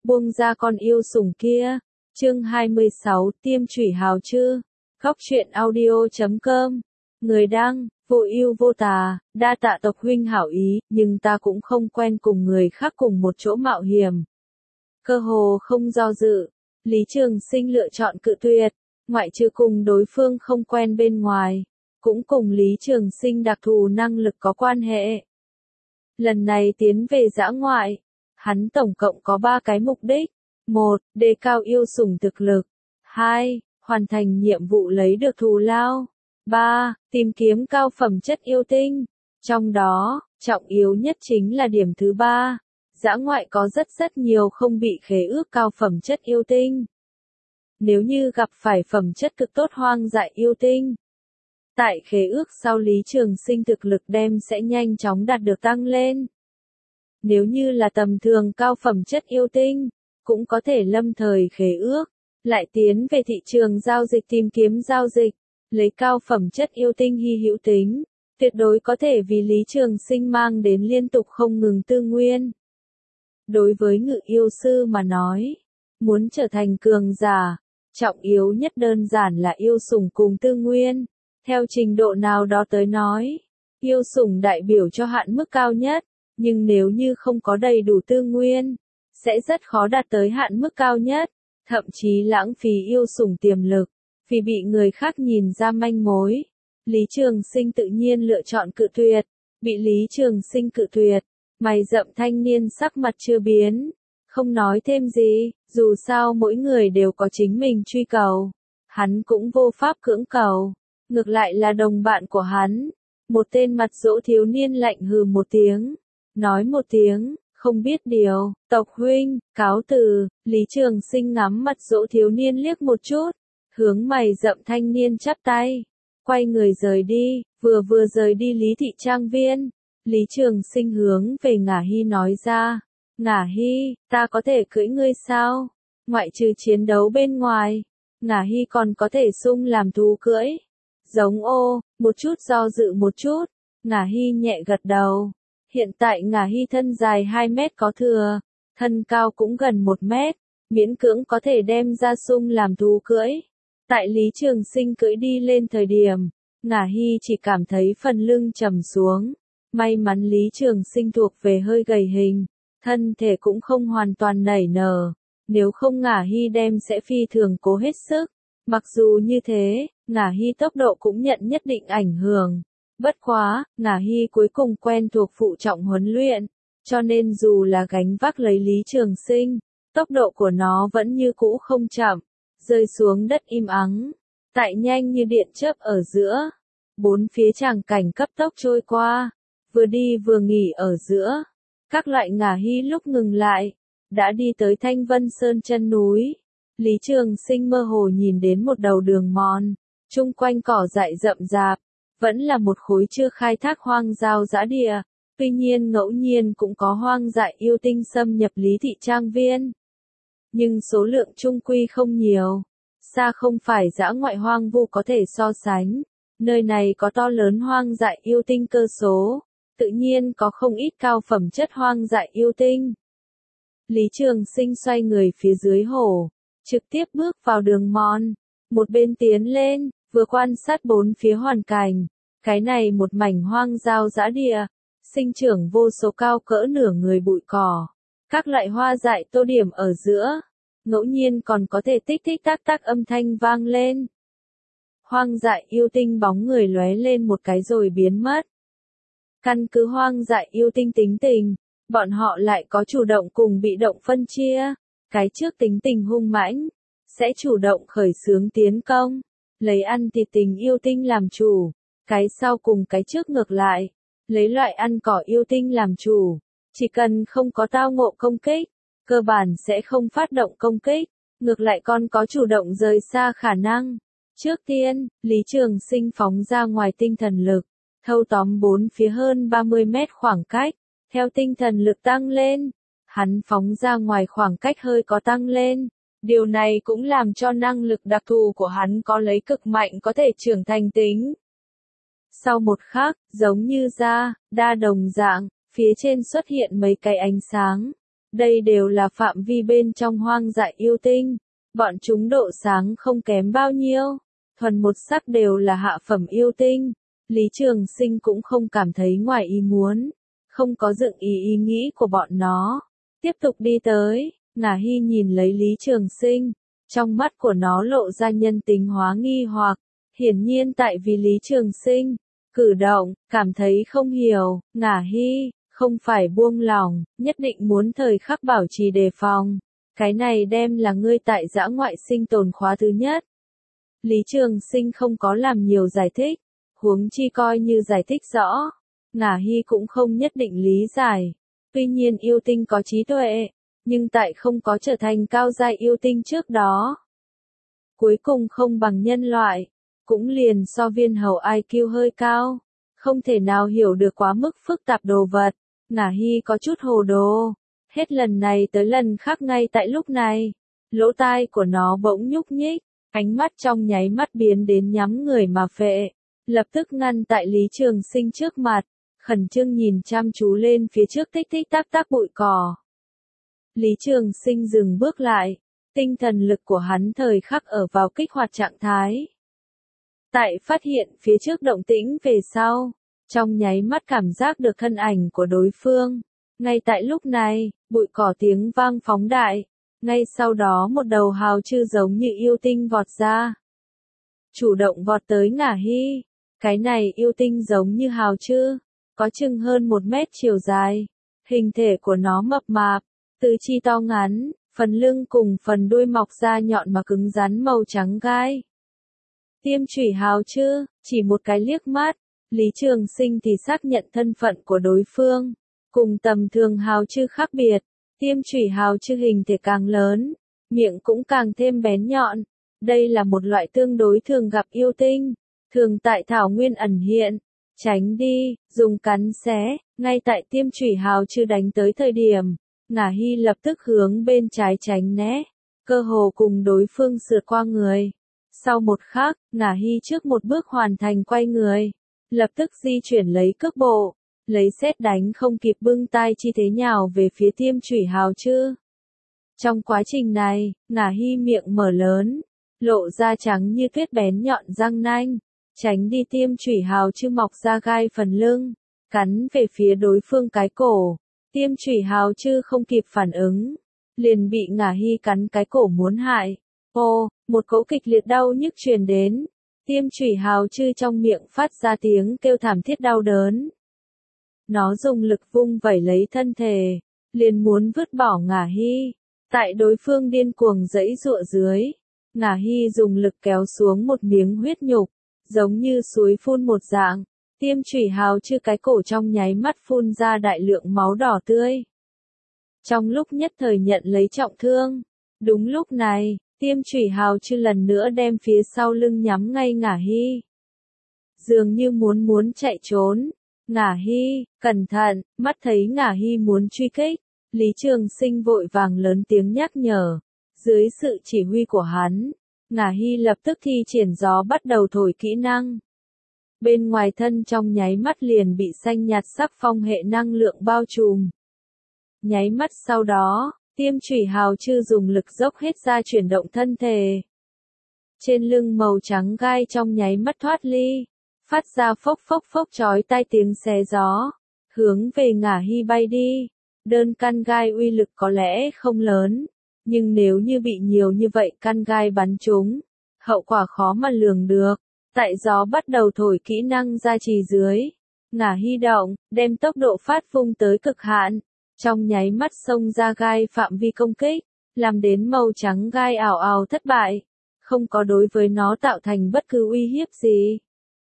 buông ra con yêu sủng kia. Chương 26, tiêm chủy hào chư. Góc truyện audio.com. Người đăng, vô ưu vô tà, đa tạ tộc huynh hảo ý, nhưng ta cũng không quen cùng người khác cùng một chỗ mạo hiểm. Cơ hồ không do dự, Lý Trường Sinh lựa chọn cự tuyệt, ngoại trừ cùng đối phương không quen bên ngoài, cũng cùng Lý Trường Sinh đặc thù năng lực có quan hệ. Lần này tiến về dã ngoại, hắn tổng cộng có 3 cái mục đích. 1. Đề cao yêu sủng thực lực. 2. Hoàn thành nhiệm vụ lấy được thù lao. 3. Tìm kiếm cao phẩm chất yêu tinh. Trong đó, trọng yếu nhất chính là điểm thứ 3. Dã ngoại có rất nhiều không bị khế ước cao phẩm chất yêu tinh. Nếu như gặp phải phẩm chất cực tốt hoang dại yêu tinh, tại khế ước sau Lý Trường Sinh thực lực đem sẽ nhanh chóng đạt được tăng lên. Nếu như là tầm thường cao phẩm chất yêu tinh, cũng có thể lâm thời khế ước, lại tiến về thị trường giao dịch tìm kiếm giao dịch, lấy cao phẩm chất yêu tinh hy hữu tính, tuyệt đối có thể vì Lý Trường Sinh mang đến liên tục không ngừng tư nguyên. Đối với ngự yêu sư mà nói, muốn trở thành cường giả, trọng yếu nhất đơn giản là yêu sủng cùng tư nguyên. Theo trình độ nào đó tới nói, yêu sủng đại biểu cho hạn mức cao nhất, nhưng nếu như không có đầy đủ tư nguyên, sẽ rất khó đạt tới hạn mức cao nhất, thậm chí lãng phí yêu sủng tiềm lực, vì bị người khác nhìn ra manh mối. Lý Trường Sinh tự nhiên lựa chọn cự tuyệt, bị Lý Trường Sinh cự tuyệt, mày rậm thanh niên sắc mặt chưa biến, không nói thêm gì, dù sao mỗi người đều có chính mình truy cầu, hắn cũng vô pháp cưỡng cầu, ngược lại là đồng bạn của hắn, một tên mặt dỗ thiếu niên lạnh hừ một tiếng, nói một tiếng, không biết điều, tộc huynh, cáo từ. Lý Trường Sinh ngắm mặt dỗ thiếu niên liếc một chút, hướng mày rậm thanh niên chắp tay, quay người rời đi, vừa rời đi Lý thị trang viên, Lý Trường Sinh hướng về Ngả Hy nói ra, Ngả Hy, ta có thể cưỡi ngươi sao? Ngoại trừ chiến đấu bên ngoài, Ngả Hy còn có thể sung làm thú cưỡi. Giống ô, một chút do dự một chút, Ngả Hy nhẹ gật đầu. Hiện tại Ngả Hy thân dài 2 mét có thừa, thân cao cũng gần 1 mét, miễn cưỡng có thể đem ra sung làm thú cưỡi. Tại Lý Trường Sinh cưỡi đi lên thời điểm, Ngả Hy chỉ cảm thấy phần lưng trầm xuống. May mắn Lý Trường Sinh thuộc về hơi gầy hình, thân thể cũng không hoàn toàn nảy nở, nếu không Ngả Hy đem sẽ phi thường cố hết sức. Mặc dù như thế, Ngả Hy tốc độ cũng nhận nhất định ảnh hưởng. Bất quá, Ngả Hy cuối cùng quen thuộc phụ trọng huấn luyện, cho nên dù là gánh vác lấy Lý Trường Sinh, tốc độ của nó vẫn như cũ không chậm, rơi xuống đất im ắng, tại nhanh như điện chớp ở giữa. 4 phía tràng cảnh cấp tốc trôi qua, vừa đi vừa nghỉ ở giữa. Các loại Ngả Hy lúc ngừng lại, đã đi tới Thanh Vân Sơn chân núi. Lý Trường Sinh mơ hồ nhìn đến một đầu đường mòn, chung quanh cỏ dại rậm rạp, vẫn là một khối chưa khai thác hoang giao dã địa, tuy nhiên ngẫu nhiên cũng có hoang dại yêu tinh xâm nhập Lý thị trang viên. Nhưng số lượng chung quy không nhiều, xa không phải dã ngoại hoang vu có thể so sánh, nơi này có to lớn hoang dại yêu tinh cơ số, tự nhiên có không ít cao phẩm chất hoang dại yêu tinh. Lý Trường Sinh xoay người phía dưới hồ, trực tiếp bước vào đường mòn, một bên tiến lên, vừa quan sát 4 phía hoàn cảnh, cái này một mảnh hoang giao dã địa, sinh trưởng vô số cao cỡ nửa người bụi cỏ, các loại hoa dại tô điểm ở giữa, ngẫu nhiên còn có thể tích tích tắc tắc âm thanh vang lên. Hoang dại yêu tinh bóng người lóe lên một cái rồi biến mất. Căn cứ hoang dại yêu tinh tính tình, bọn họ lại có chủ động cùng bị động phân chia. Cái trước tính tình hung mãnh, sẽ chủ động khởi xướng tiến công, lấy ăn thịt tình yêu tinh làm chủ. Cái sau cùng cái trước ngược lại, lấy loại ăn cỏ yêu tinh làm chủ. Chỉ cần không có tao ngộ công kích, cơ bản sẽ không phát động công kích, ngược lại còn có chủ động rời xa khả năng. Trước tiên, Lý Trường Sinh phóng ra ngoài tinh thần lực, thâu tóm 4 phía hơn 30 mét khoảng cách, theo tinh thần lực tăng lên, hắn phóng ra ngoài khoảng cách hơi có tăng lên, điều này cũng làm cho năng lực đặc thù của hắn có lấy cực mạnh có thể trưởng thành tính. Sau một khắc, giống như đa đồng dạng, phía trên xuất hiện mấy cái ánh sáng, Đây đều là phạm vi bên trong hoang dại yêu tinh. Bọn chúng độ sáng không kém bao nhiêu. Thuần một sắc đều là hạ phẩm yêu tinh. Lý Trường Sinh cũng không cảm thấy ngoài ý muốn. Không có dựng ý nghĩ của bọn nó. Tiếp tục đi tới, Ngả Hy nhìn lấy Lý Trường Sinh. Trong mắt của nó lộ ra nhân tính hóa nghi hoặc. Hiển nhiên tại vì Lý Trường Sinh cử động, cảm thấy không hiểu, Ngả Hy không phải buông lỏng, nhất định muốn thời khắc bảo trì đề phòng. Cái này đem là ngươi tại dã ngoại sinh tồn khóa thứ nhất. Lý Trường Sinh không có làm nhiều giải thích, huống chi coi như giải thích rõ. Ngả Hy cũng không nhất định lý giải. Tuy nhiên yêu tinh có trí tuệ, nhưng tại không có trở thành cao giai yêu tinh trước đó. Cuối cùng không bằng nhân loại, cũng liền so viên hầu IQ hơi cao. Không thể nào hiểu được quá mức phức tạp đồ vật. Ngả Hy có chút hồ đồ. Hết lần này tới lần khác ngay tại lúc này. Lỗ tai của nó bỗng nhúc nhích. Ánh mắt trong nháy mắt biến đến nhắm người mà phệ. Lập tức ngăn tại Lý Trường Sinh trước mặt. Khẩn trương nhìn chăm chú lên phía trước tích tích tắc tắc bụi cỏ. Lý Trường Sinh dừng bước lại. Tinh thần lực của hắn thời khắc ở vào kích hoạt trạng thái. Tại phát hiện phía trước động tĩnh về sau, trong nháy mắt cảm giác được thân ảnh của đối phương. Ngay tại lúc này, bụi cỏ tiếng vang phóng đại. Ngay sau đó một đầu hào chư giống như yêu tinh vọt ra. Chủ động vọt tới Ngả Hy. Cái này yêu tinh giống như hào chư, có chừng hơn 1 mét chiều dài. Hình thể của nó mập mạp, tứ chi to ngắn, phần lưng cùng phần đuôi mọc ra nhọn mà cứng rắn màu trắng gai. Tiêm chủy hào chư, chỉ một cái liếc mắt, Lý Trường Sinh thì xác nhận thân phận của đối phương. Cùng tầm thường hào chư khác biệt, tiêm chủy hào chư hình thể càng lớn, miệng cũng càng thêm bén nhọn. Đây là một loại tương đối thường gặp yêu tinh, thường tại thảo nguyên ẩn hiện. Tránh đi, dùng cắn xé, ngay tại tiêm chủy hào chư đánh tới thời điểm, Ngả Hy lập tức hướng bên trái tránh né, cơ hồ cùng đối phương sượt qua người. Sau một khắc, Ngả Hy trước một bước hoàn thành quay người, lập tức di chuyển lấy cước bộ, lấy sét đánh không kịp bưng tay chi thế nhào về phía tiêm chủy hào chư. Trong quá trình này, Ngả Hy miệng mở lớn, lộ ra trắng như tuyết bén nhọn răng nanh, tránh đi tiêm chủy hào chư mọc ra gai phần lưng, cắn về phía đối phương cái cổ. Tiêm chủy hào chư không kịp phản ứng, liền bị Ngả Hy cắn cái cổ muốn hại. Ô, một cỗ kịch liệt đau nhức truyền đến, tiêm chủy hào chư trong miệng phát ra tiếng kêu thảm thiết đau đớn. Nó dùng lực vung vẩy lấy thân thể, liền muốn vứt bỏ Ngả Hy. Tại đối phương điên cuồng giãy giụa dưới, Ngả Hy dùng lực kéo xuống một miếng huyết nhục, giống như suối phun một dạng. Tiêm chủy hào chư cái cổ trong nháy mắt phun ra đại lượng máu đỏ tươi. Trong lúc nhất thời nhận lấy trọng thương. Đúng lúc này, tiêm chủy hào chư lần nữa đem phía sau lưng nhắm ngay Ngả Hy. Dường như muốn chạy trốn. Ngả Hy, cẩn thận, mắt thấy Ngả Hy muốn truy kích. Lý Trường Sinh vội vàng lớn tiếng nhắc nhở. Dưới sự chỉ huy của hắn, Ngả Hy lập tức thi triển gió bắt đầu thổi kỹ năng. Bên ngoài thân trong nháy mắt liền bị xanh nhạt sắc phong hệ năng lượng bao trùm. Nháy mắt sau đó, tiêm chủy hào chư dùng lực dốc hết ra chuyển động thân thể. Trên lưng màu trắng gai trong nháy mắt thoát ly, phát ra phốc phốc phốc chói tai tiếng xé gió, hướng về Ngả Hy bay đi. Đơn căn gai uy lực có lẽ không lớn, nhưng nếu như bị nhiều như vậy căn gai bắn trúng, hậu quả khó mà lường được. Tại gió bắt đầu thổi kỹ năng gia trì dưới, Ngả Hy động, đem tốc độ phát vung tới cực hạn, trong nháy mắt xông ra gai phạm vi công kích, làm đến màu trắng gai ảo ảo thất bại, không có đối với nó tạo thành bất cứ uy hiếp gì.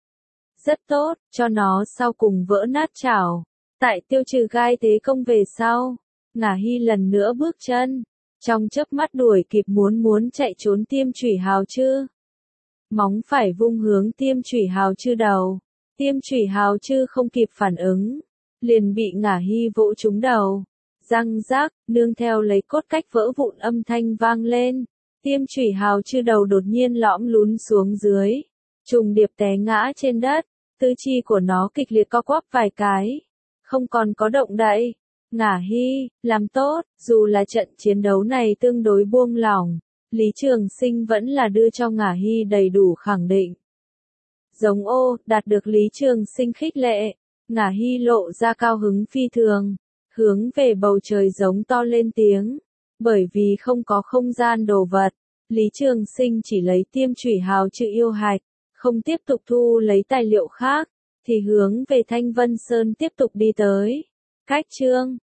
Rất tốt, cho nó sau cùng vỡ nát chảo. Tại tiêu trừ gai thế công về sau, Ngả Hy lần nữa bước chân, trong chớp mắt đuổi kịp muốn chạy trốn tiêm chủy hào chư. Móng phải vung hướng tiêm chủy hào chư đầu. Tiêm chủy hào chư không kịp phản ứng, liền bị Ngả Hy vỗ trúng đầu. Răng rác, nương theo lấy cốt cách vỡ vụn âm thanh vang lên. Tiêm chủy hào chư đầu đột nhiên lõm lún xuống dưới, trùng điệp té ngã trên đất, tứ chi của nó kịch liệt co quắp vài cái, không còn có động đậy. Ngả Hy, làm tốt, dù là trận chiến đấu này tương đối buông lỏng, Lý Trường Sinh vẫn là đưa cho Ngả Hy đầy đủ khẳng định. Giống ô, đạt được Lý Trường Sinh khích lệ, Ngả Hy lộ ra cao hứng phi thường, hướng về bầu trời giống to lên tiếng. Bởi vì không có không gian đồ vật, Lý Trường Sinh chỉ lấy tiêm chủy hào chữ yêu hạch, không tiếp tục thu lấy tài liệu khác, thì hướng về Thanh Vân Sơn tiếp tục đi tới. Cách chương